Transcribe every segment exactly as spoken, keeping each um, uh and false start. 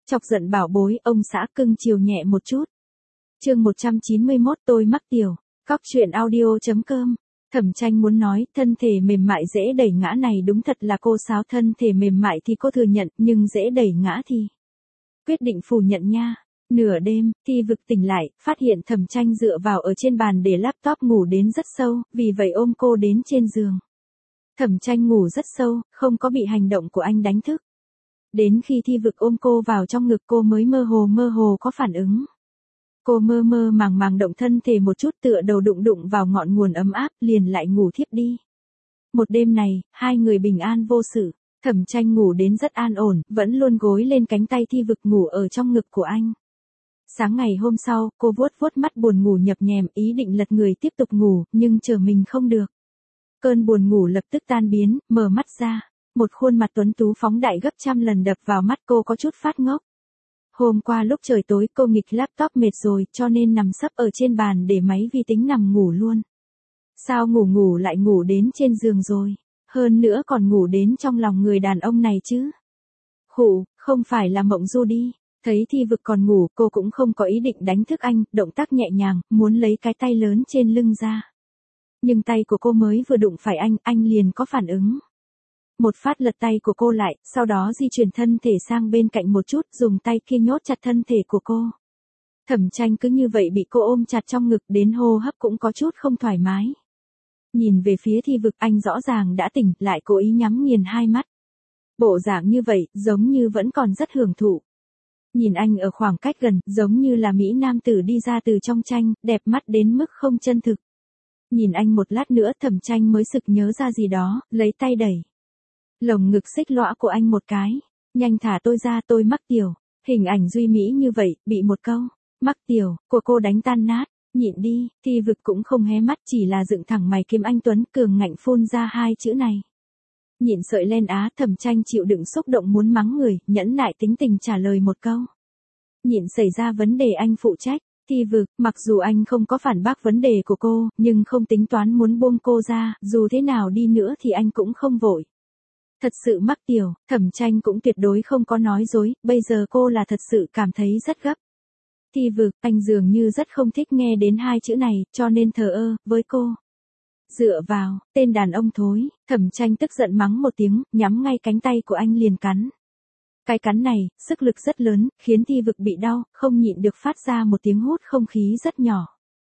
Chọc giận bảo bối, ông xã cưng chiều nhẹ một chút. Chương một trăm chín mươi mốt tôi mắc tiểu. Cóc truyện audio.com. Thẩm Tranh muốn nói, thân thể mềm mại dễ đẩy ngã này đúng thật là cô sáo, thân thể mềm mại thì cô thừa nhận, nhưng dễ đẩy ngã thì quyết định phủ nhận nha. Nửa đêm, Thi Vực tỉnh lại, phát hiện Thẩm Tranh dựa vào ở trên bàn để laptop ngủ đến rất sâu, vì vậy ôm cô đến trên giường. Thẩm Tranh ngủ rất sâu, không có bị hành động của anh đánh thức. Đến khi Thi Vực ôm cô vào trong ngực cô mới mơ hồ mơ hồ có phản ứng. Cô mơ mơ màng màng động thân thể một chút, tựa đầu đụng đụng vào ngọn nguồn ấm áp, liền lại ngủ thiếp đi. Một đêm này, hai người bình an vô sự. Thẩm Tranh ngủ đến rất an ổn, vẫn luôn gối lên cánh tay Thi Vực ngủ ở trong ngực của anh. Sáng ngày hôm sau, cô vuốt vuốt mắt buồn ngủ nhập nhèm, ý định lật người tiếp tục ngủ, nhưng chờ mình không được. Cơn buồn ngủ lập tức tan biến, mở mắt ra. Một khuôn mặt tuấn tú phóng đại gấp trăm lần đập vào mắt cô, có chút phát ngốc. Hôm qua lúc trời tối cô nghịch laptop mệt rồi, cho nên nằm sấp ở trên bàn để máy vi tính nằm ngủ luôn. Sao ngủ ngủ lại ngủ đến trên giường rồi, hơn nữa còn ngủ đến trong lòng người đàn ông này chứ. Khụ, không phải là mộng du đi. Thấy Thi Vực còn ngủ, cô cũng không có ý định đánh thức anh, động tác nhẹ nhàng, muốn lấy cái tay lớn trên lưng ra. Nhưng tay của cô mới vừa đụng phải anh, anh liền có phản ứng. Một phát lật tay của cô lại, sau đó di chuyển thân thể sang bên cạnh một chút, dùng tay kia nhốt chặt thân thể của cô. Thẩm Tranh cứ như vậy bị cô ôm chặt trong ngực, đến hô hấp cũng có chút không thoải mái. Nhìn về phía Thi Vực, anh rõ ràng đã tỉnh, lại cố ý nhắm nghiền hai mắt. Bộ dạng như vậy, giống như vẫn còn rất hưởng thụ. Nhìn anh ở khoảng cách gần, giống như là mỹ nam tử đi ra từ trong tranh, đẹp mắt đến mức không chân thực. Nhìn anh một lát nữa, Thẩm Tranh mới sực nhớ ra gì đó, lấy tay đẩy lồng ngực xích lõa của anh một cái. Nhanh thả tôi ra, tôi mắc tiểu. Hình ảnh duy mỹ như vậy, bị một câu mắc tiểu của cô đánh tan nát. Nhịn đi. Thi Vực cũng không hé mắt, chỉ là dựng thẳng mày kiếm anh tuấn cường ngạnh phun ra hai chữ này. Nhịn sợi len á. Thẩm Tranh chịu đựng xúc động muốn mắng người, nhẫn nại tính tình trả lời một câu. Nhịn xảy ra vấn đề anh phụ trách. Thi Vực, mặc dù anh không có phản bác vấn đề của cô, nhưng không tính toán muốn buông cô ra, dù thế nào đi nữa thì anh cũng không vội. Thật sự mắc tiểu, Thẩm Tranh cũng tuyệt đối không có nói dối, bây giờ cô là thật sự cảm thấy rất gấp. Thi Vực, anh dường như rất không thích nghe đến hai chữ này, cho nên thờ ơ với cô. Dựa vào, tên đàn ông thối. Thẩm Tranh tức giận mắng một tiếng, nhắm ngay cánh tay của anh liền cắn. Cái cắn này, sức lực rất lớn, khiến Thi Vực bị đau, không nhịn được phát ra một tiếng hút không khí rất nhỏ.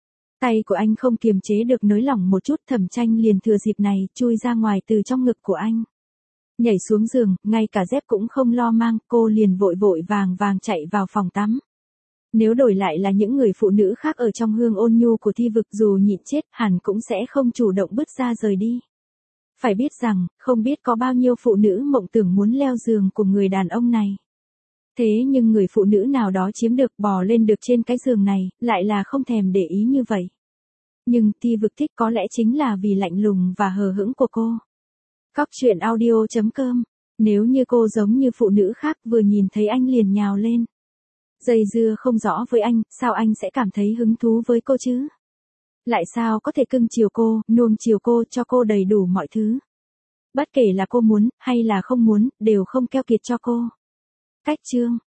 Tay của anh không kiềm chế được nới lỏng một chút, Thẩm Tranh liền thừa dịp này, chui ra ngoài từ trong ngực của anh. Nhảy xuống giường, ngay cả dép cũng không lo mang, cô liền vội vội vàng vàng chạy vào phòng tắm. Nếu đổi lại là những người phụ nữ khác ở trong hương ôn nhu của Thi Vực, dù nhịn chết, hẳn cũng sẽ không chủ động bước ra rời đi. Phải biết rằng, không biết có bao nhiêu phụ nữ mộng tưởng muốn leo giường của người đàn ông này. Thế nhưng người phụ nữ nào đó chiếm được, bò lên được trên cái giường này, lại là không thèm để ý như vậy. Nhưng Thi Vực thích có lẽ chính là vì lạnh lùng và hờ hững của cô. Cóc truyện audio.com. Nếu như cô giống như phụ nữ khác, vừa nhìn thấy anh liền nhào lên. Dây dưa không rõ với anh, sao anh sẽ cảm thấy hứng thú với cô chứ? Lại sao có thể cưng chiều cô, nuông chiều cô, cho cô đầy đủ mọi thứ. Bất kể là cô muốn, hay là không muốn, đều không keo kiệt cho cô. Cách chương.